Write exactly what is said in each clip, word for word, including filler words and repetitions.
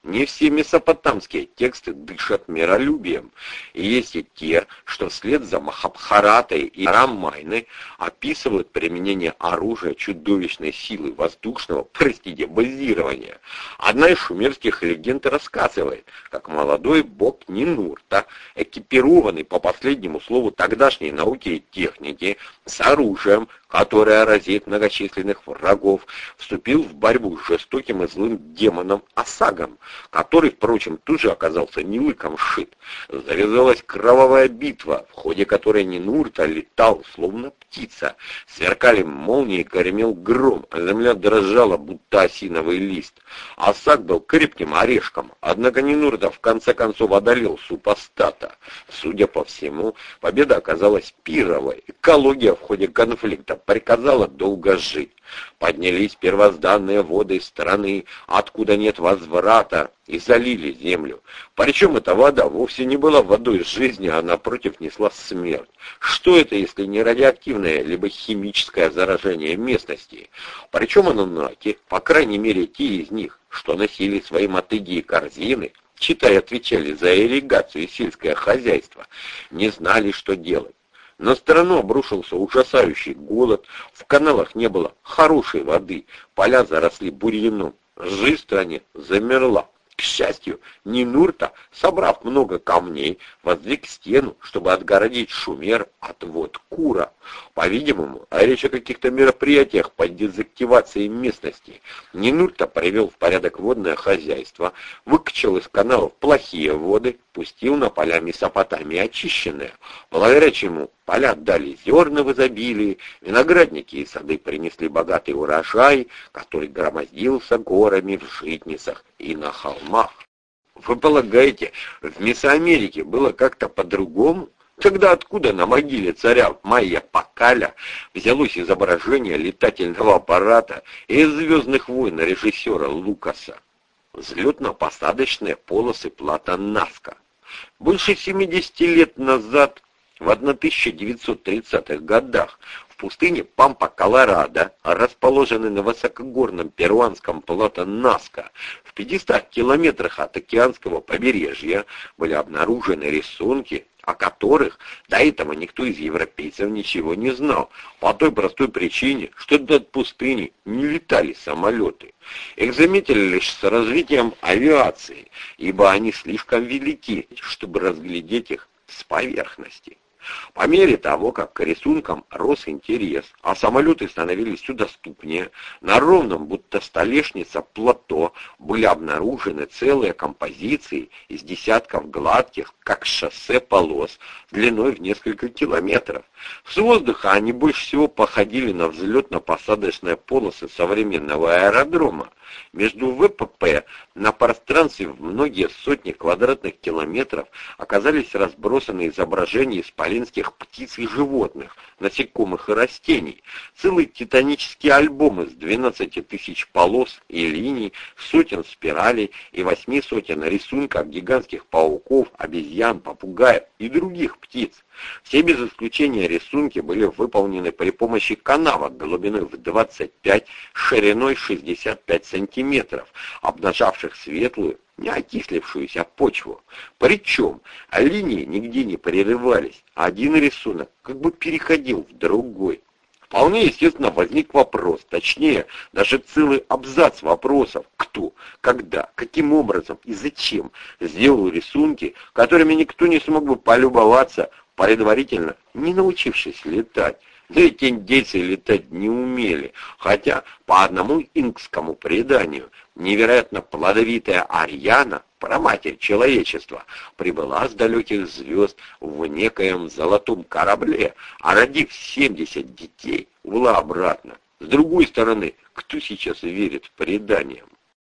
Не все месопотамские тексты дышат миролюбием, и есть и те, что вслед за Махабхаратой и Рамайной описывают применение оружия чудовищной силы воздушного, простите, базирования. Одна из шумерских легенд рассказывает, как молодой бог Нинурта, экипированный по последнему слову тогдашней науки и техники, с оружием, которое разит многочисленных врагов, вступил в борьбу с жестоким и злым демоном Асагом, который, впрочем, тут же оказался не лыком шит. Завязалась кровавая битва, в ходе которой Нинурта летал, словно птица. Сверкали молнии, гремел гром, а земля дрожала, будто осиновый лист. Асаг был крепким орешком, однако Нинурта в конце концов одолел супостата. Судя по всему, победа оказалась пировой. Экология в ходе конфликта приказала долго жить. Поднялись первозданные воды страны, откуда нет возврата, и залили землю. Причем эта вода вовсе не была водой жизни, а напротив несла смерть. Что это, если не радиоактивное, либо химическое заражение местности? Причем ануннаки, по крайней мере те из них, что носили свои мотыги и корзины, читай, отвечали за ирригацию и сельское хозяйство, не знали, что делать. На страну обрушился ужасающий голод, в каналах не было хорошей воды, поля заросли бурьяном, жизнь в стране замерла. К счастью, Нинурта, собрав много камней, воздвиг стену, чтобы отгородить Шумер от вод Кура. По-видимому, речь о каких-то мероприятиях по дезактивации местности. Нинурта привел в порядок водное хозяйство, выкачал из каналов плохие воды, пустил на поля Месопотамии очищенные, благодаря чему поля дали зерна в изобилии, виноградники и сады принесли богатый урожай, который громоздился горами в житницах и на холмах. Вы полагаете, в Месоамерике было как-то по-другому? Тогда откуда на могиле царя Майя Пакаля взялось изображение летательного аппарата из «Звездных войн» режиссера Лукаса? Взлетно-посадочные полосы плато Наска. Больше семидесяти лет назад, в тысяча девятьсот тридцатых годах, в пустыне Пампа-Колорадо, расположенной на высокогорном перуанском плато Наска, в пятистах километрах от океанского побережья, были обнаружены рисунки, о которых до этого никто из европейцев ничего не знал, по той простой причине, что над пустыней не летали самолеты. Их заметили лишь с развитием авиации, ибо они слишком велики, чтобы разглядеть их с поверхности. По мере того, как к рисункам рос интерес, а самолеты становились все доступнее, на ровном, будто столешница, плато были обнаружены целые композиции из десятков гладких, как шоссе, полос, длиной в несколько километров. С воздуха они больше всего походили на взлетно-посадочные полосы современного аэродрома. Между ВПП на пространстве в многие сотни квадратных километров оказались разбросаны изображения исполинских птиц и животных, насекомых и растений, целый титанический альбом из двенадцати тысяч полос и линий, сотен спиралей и восьми сотен рисунков гигантских пауков, обезьян, попугаев и других птиц. Все без исключения рисунки были выполнены при помощи канавок глубиной в двадцать пять, шириной шестьдесят пять сантиметров, обнажавших светлую, не окислившуюся почву. Причем линии нигде не прерывались, а один рисунок как бы переходил в другой. Вполне естественно возник вопрос, точнее, даже целый абзац вопросов: кто, когда, каким образом и зачем сделал рисунки, которыми никто не смог бы полюбоваться, предварительно не научившись летать. Да и индейцы летать не умели, хотя по одному инкскому преданию невероятно плодовитая Ариана, праматерь человечества, прибыла с далеких звезд в некоем золотом корабле, а родив семьдесят детей, ушла обратно. С другой стороны, кто сейчас верит в предания?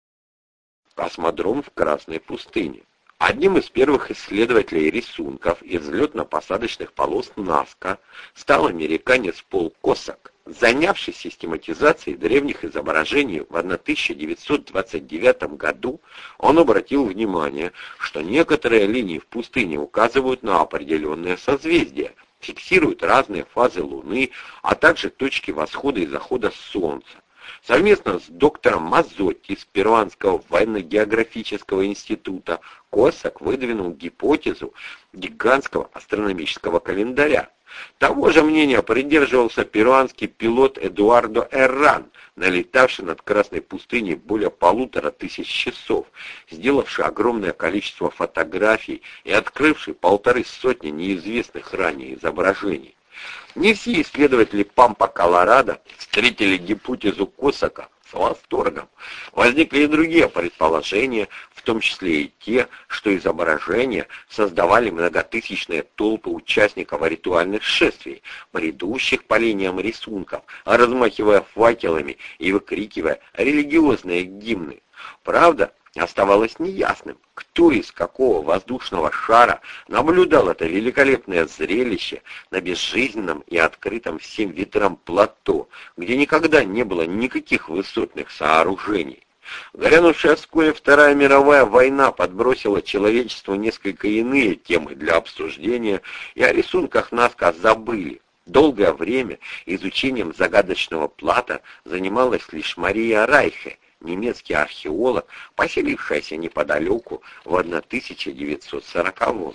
Космодром в Красной пустыне. Одним из первых исследователей рисунков из взлетно-посадочных полос Наска стал американец Пол Косак, занявшись систематизацией древних изображений в тысяча девятьсот двадцать девятом году. Он обратил внимание, что некоторые линии в пустыне указывают на определенные созвездия, фиксируют разные фазы Луны, а также точки восхода и захода Солнца. Совместно с доктором Мазотти из Перуанского военно-географического института Косак выдвинул гипотезу гигантского астрономического календаря. Того же мнения придерживался перуанский пилот Эдуардо Эрран, налетавший над Красной пустыней более полутора тысяч часов, сделавший огромное количество фотографий и открывший полторы сотни неизвестных ранее изображений. Не все исследователи Пампа-Колорадо встретили гипотезу Косака с восторгом. Возникли и другие предположения, в том числе и те, что изображения создавали многотысячные толпы участников ритуальных шествий, бредущих по линиям рисунков, размахивая факелами и выкрикивая религиозные гимны. Правда, оставалось неясным, кто из какого воздушного шара наблюдал это великолепное зрелище на безжизненном и открытом всем ветрам плато, где никогда не было никаких высотных сооружений. Грянувшая вскоре Вторая мировая война подбросила человечеству несколько иные темы для обсуждения, и о рисунках Назка забыли. Долгое время изучением загадочного плато занималась лишь Мария Райхе, немецкий археолог, поселившийся неподалеку в тысяча девятьсот сороковом.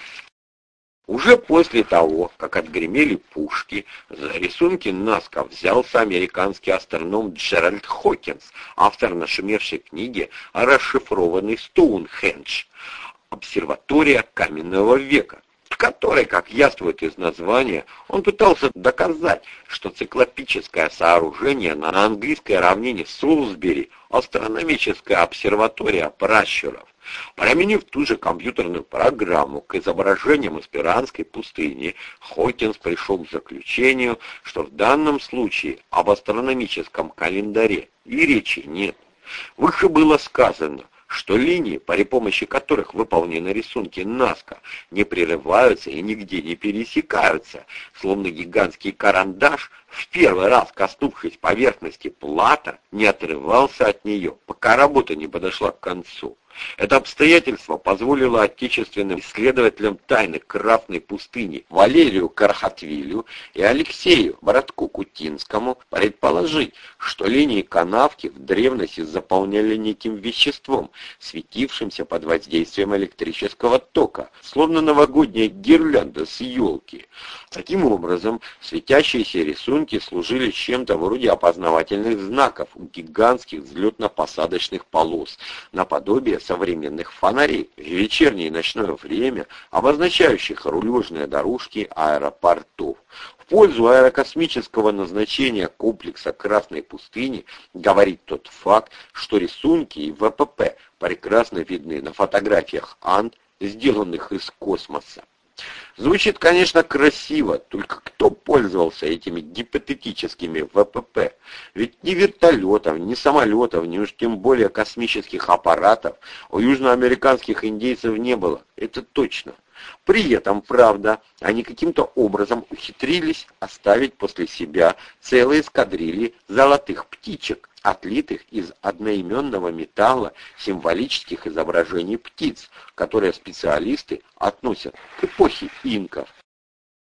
Уже после того, как отгремели пушки, за рисунки Назка взялся американский астроном Джеральд Хокинс, автор нашумевшей книги «Расшифрованный Стоунхендж. Обсерватория каменного века», в которой, как яствует из названия, он пытался доказать, что циклопическое сооружение на английской равнине Солсбери – астрономическая обсерватория пращуров. Применив ту же компьютерную программу к изображениям из Перуанской пустыни, Хокинс пришел к заключению, что в данном случае об астрономическом календаре и речи нет. Выше было сказано, что линии, при помощи которых выполнены рисунки Назка, не прерываются и нигде не пересекаются, словно гигантский карандаш, в первый раз коснувшись поверхности плато, не отрывался от нее, пока работа не подошла к концу. Это обстоятельство позволило отечественным исследователям тайны Красной пустыни Валерию Кархатвилю и Алексею Братку-Кутинскому предположить, что линии канавки в древности заполняли неким веществом, светившимся под воздействием электрического тока, словно новогодняя гирлянда с елки. Таким образом, светящиеся рисунки служили чем-то вроде опознавательных знаков у гигантских взлетно-посадочных полос, наподобие современных фонарей в вечернее и ночное время, обозначающих рулежные дорожки аэропортов. В пользу аэрокосмического назначения комплекса Красной пустыни говорит тот факт, что рисунки и ВПП прекрасно видны на фотографиях Анд, сделанных из космоса. Звучит, конечно, красиво, только кто пользовался этими гипотетическими ВПП? Ведь ни вертолетов, ни самолетов, ни уж тем более космических аппаратов у южноамериканских индейцев не было, это точно. При этом, правда, они каким-то образом ухитрились оставить после себя целые эскадрильи золотых птичек, отлитых из одноименного металла символических изображений птиц, которые специалисты относят к эпохе инков.